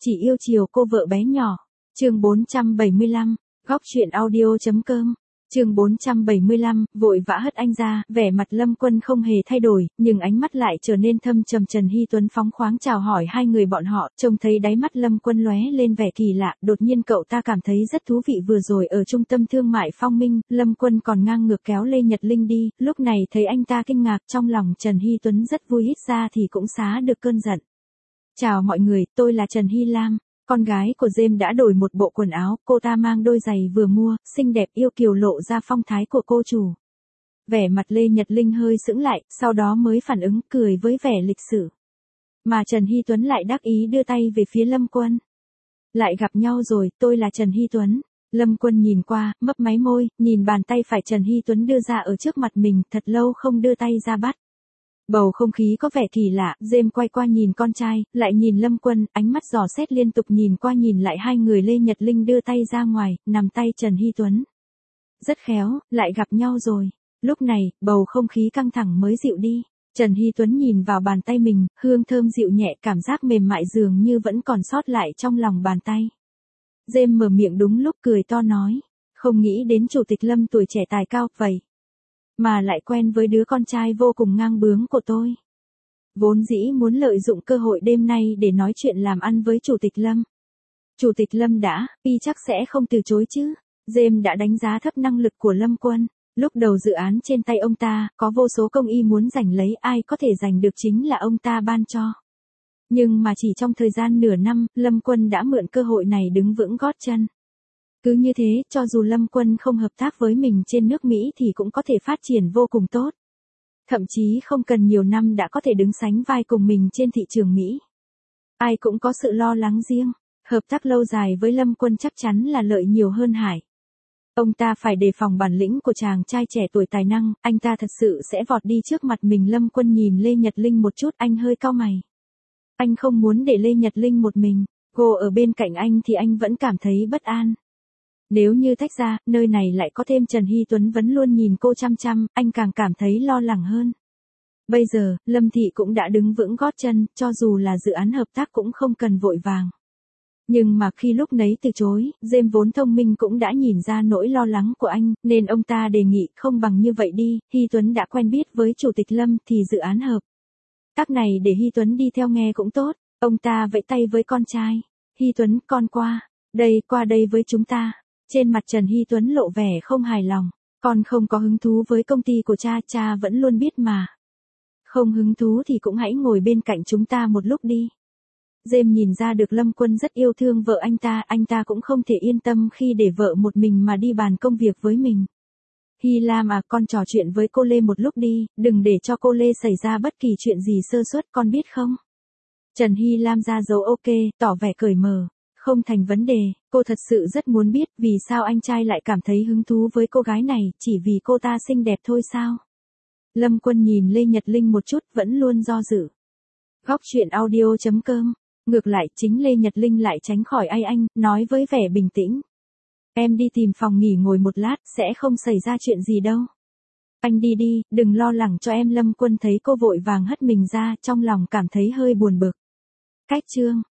chỉ yêu chiều cô vợ bé nhỏ. Chương 475, góc truyện audio.com. Chương 475, vội vã hất anh ra, vẻ mặt Lâm Quân không hề thay đổi, nhưng ánh mắt lại trở nên thâm trầm. Trần Hy Tuấn phóng khoáng chào hỏi hai người bọn họ, trông thấy đáy mắt Lâm Quân lóe lên vẻ kỳ lạ, đột nhiên cậu ta cảm thấy rất thú vị. Vừa rồi ở trung tâm thương mại Phong Minh, Lâm Quân còn ngang ngược kéo Lê Nhật Linh đi, lúc này thấy anh ta kinh ngạc, trong lòng Trần Hy Tuấn rất vui, hít ra thì cũng xá được cơn giận. Chào mọi người, tôi là Trần Hy Lam. Con gái của James đã đổi một bộ quần áo, cô ta mang đôi giày vừa mua, xinh đẹp yêu kiều lộ ra phong thái của cô chủ. Vẻ mặt Lê Nhật Linh hơi sững lại, sau đó mới phản ứng, cười với vẻ lịch sự. Mà Trần Hy Tuấn lại đắc ý đưa tay về phía Lâm Quân. Lại gặp nhau rồi, tôi là Trần Hy Tuấn. Lâm Quân nhìn qua, mấp máy môi, nhìn bàn tay phải Trần Hy Tuấn đưa ra ở trước mặt mình, thật lâu không đưa tay ra bắt. Bầu không khí có vẻ kỳ lạ, James quay qua nhìn con trai, lại nhìn Lâm Quân, ánh mắt dò xét liên tục nhìn qua nhìn lại hai người. Lê Nhật Linh đưa tay ra ngoài, nắm tay Trần Hy Tuấn. Rất khéo, lại gặp nhau rồi. Lúc này, bầu không khí căng thẳng mới dịu đi. Trần Hy Tuấn nhìn vào bàn tay mình, hương thơm dịu nhẹ, cảm giác mềm mại dường như vẫn còn sót lại trong lòng bàn tay. James mở miệng đúng lúc cười to nói, không nghĩ đến chủ tịch Lâm tuổi trẻ tài cao vậy. Mà lại quen với đứa con trai vô cùng ngang bướng của tôi. Vốn dĩ muốn lợi dụng cơ hội đêm nay để nói chuyện làm ăn với Chủ tịch Lâm. Chủ tịch Lâm đã, y chắc sẽ không từ chối chứ. James đã đánh giá thấp năng lực của Lâm Quân. Lúc đầu dự án trên tay ông ta, có vô số công y muốn giành lấy, ai có thể giành được chính là ông ta ban cho. Nhưng mà chỉ trong thời gian nửa năm, Lâm Quân đã mượn cơ hội này đứng vững gót chân. Cứ như thế, cho dù Lâm Quân không hợp tác với mình trên nước Mỹ thì cũng có thể phát triển vô cùng tốt. Thậm chí không cần nhiều năm đã có thể đứng sánh vai cùng mình trên thị trường Mỹ. Ai cũng có sự lo lắng riêng, hợp tác lâu dài với Lâm Quân chắc chắn là lợi nhiều hơn hại. Ông ta phải đề phòng bản lĩnh của chàng trai trẻ tuổi tài năng, anh ta thật sự sẽ vọt đi trước mặt mình. Lâm Quân nhìn Lê Nhật Linh một chút, anh hơi cau mày. Anh không muốn để Lê Nhật Linh một mình, cô ở bên cạnh anh thì anh vẫn cảm thấy bất an. Nếu như tách ra, nơi này lại có thêm Trần Hy Tuấn vẫn luôn nhìn cô chăm chăm, anh càng cảm thấy lo lắng hơn. Bây giờ, Lâm Thị cũng đã đứng vững gót chân, cho dù là dự án hợp tác cũng không cần vội vàng. Nhưng mà khi lúc nấy từ chối, James vốn thông minh cũng đã nhìn ra nỗi lo lắng của anh, nên ông ta đề nghị không bằng như vậy đi, Hy Tuấn đã quen biết với Chủ tịch Lâm thì dự án hợp tác này để Hy Tuấn đi theo nghe cũng tốt. Ông ta vẫy tay với con trai. Hy Tuấn, con qua đây với chúng ta. Trên mặt Trần Hy Tuấn lộ vẻ không hài lòng. Con không có hứng thú với công ty của cha vẫn luôn biết mà. Không hứng thú thì cũng hãy ngồi bên cạnh chúng ta một lúc đi. James nhìn ra được Lâm Quân rất yêu thương vợ anh ta cũng không thể yên tâm khi để vợ một mình mà đi bàn công việc với mình. Hy Lam à, con trò chuyện với cô Lê một lúc đi, đừng để cho cô Lê xảy ra bất kỳ chuyện gì sơ suất, con biết không? Trần Hy Lam ra dấu ok, tỏ vẻ cởi mở. Không thành vấn đề, cô thật sự rất muốn biết vì sao anh trai lại cảm thấy hứng thú với cô gái này, chỉ vì cô ta xinh đẹp thôi sao? Lâm Quân nhìn Lê Nhật Linh một chút, vẫn luôn do dự. Góc truyện audio.com. Ngược lại, chính Lê Nhật Linh lại tránh khỏi anh, nói với vẻ bình tĩnh. Em đi tìm phòng nghỉ ngồi một lát, sẽ không xảy ra chuyện gì đâu. Anh đi đi, đừng lo lắng cho em. Lâm Quân thấy cô vội vàng hất mình ra, trong lòng cảm thấy hơi buồn bực. Cách chương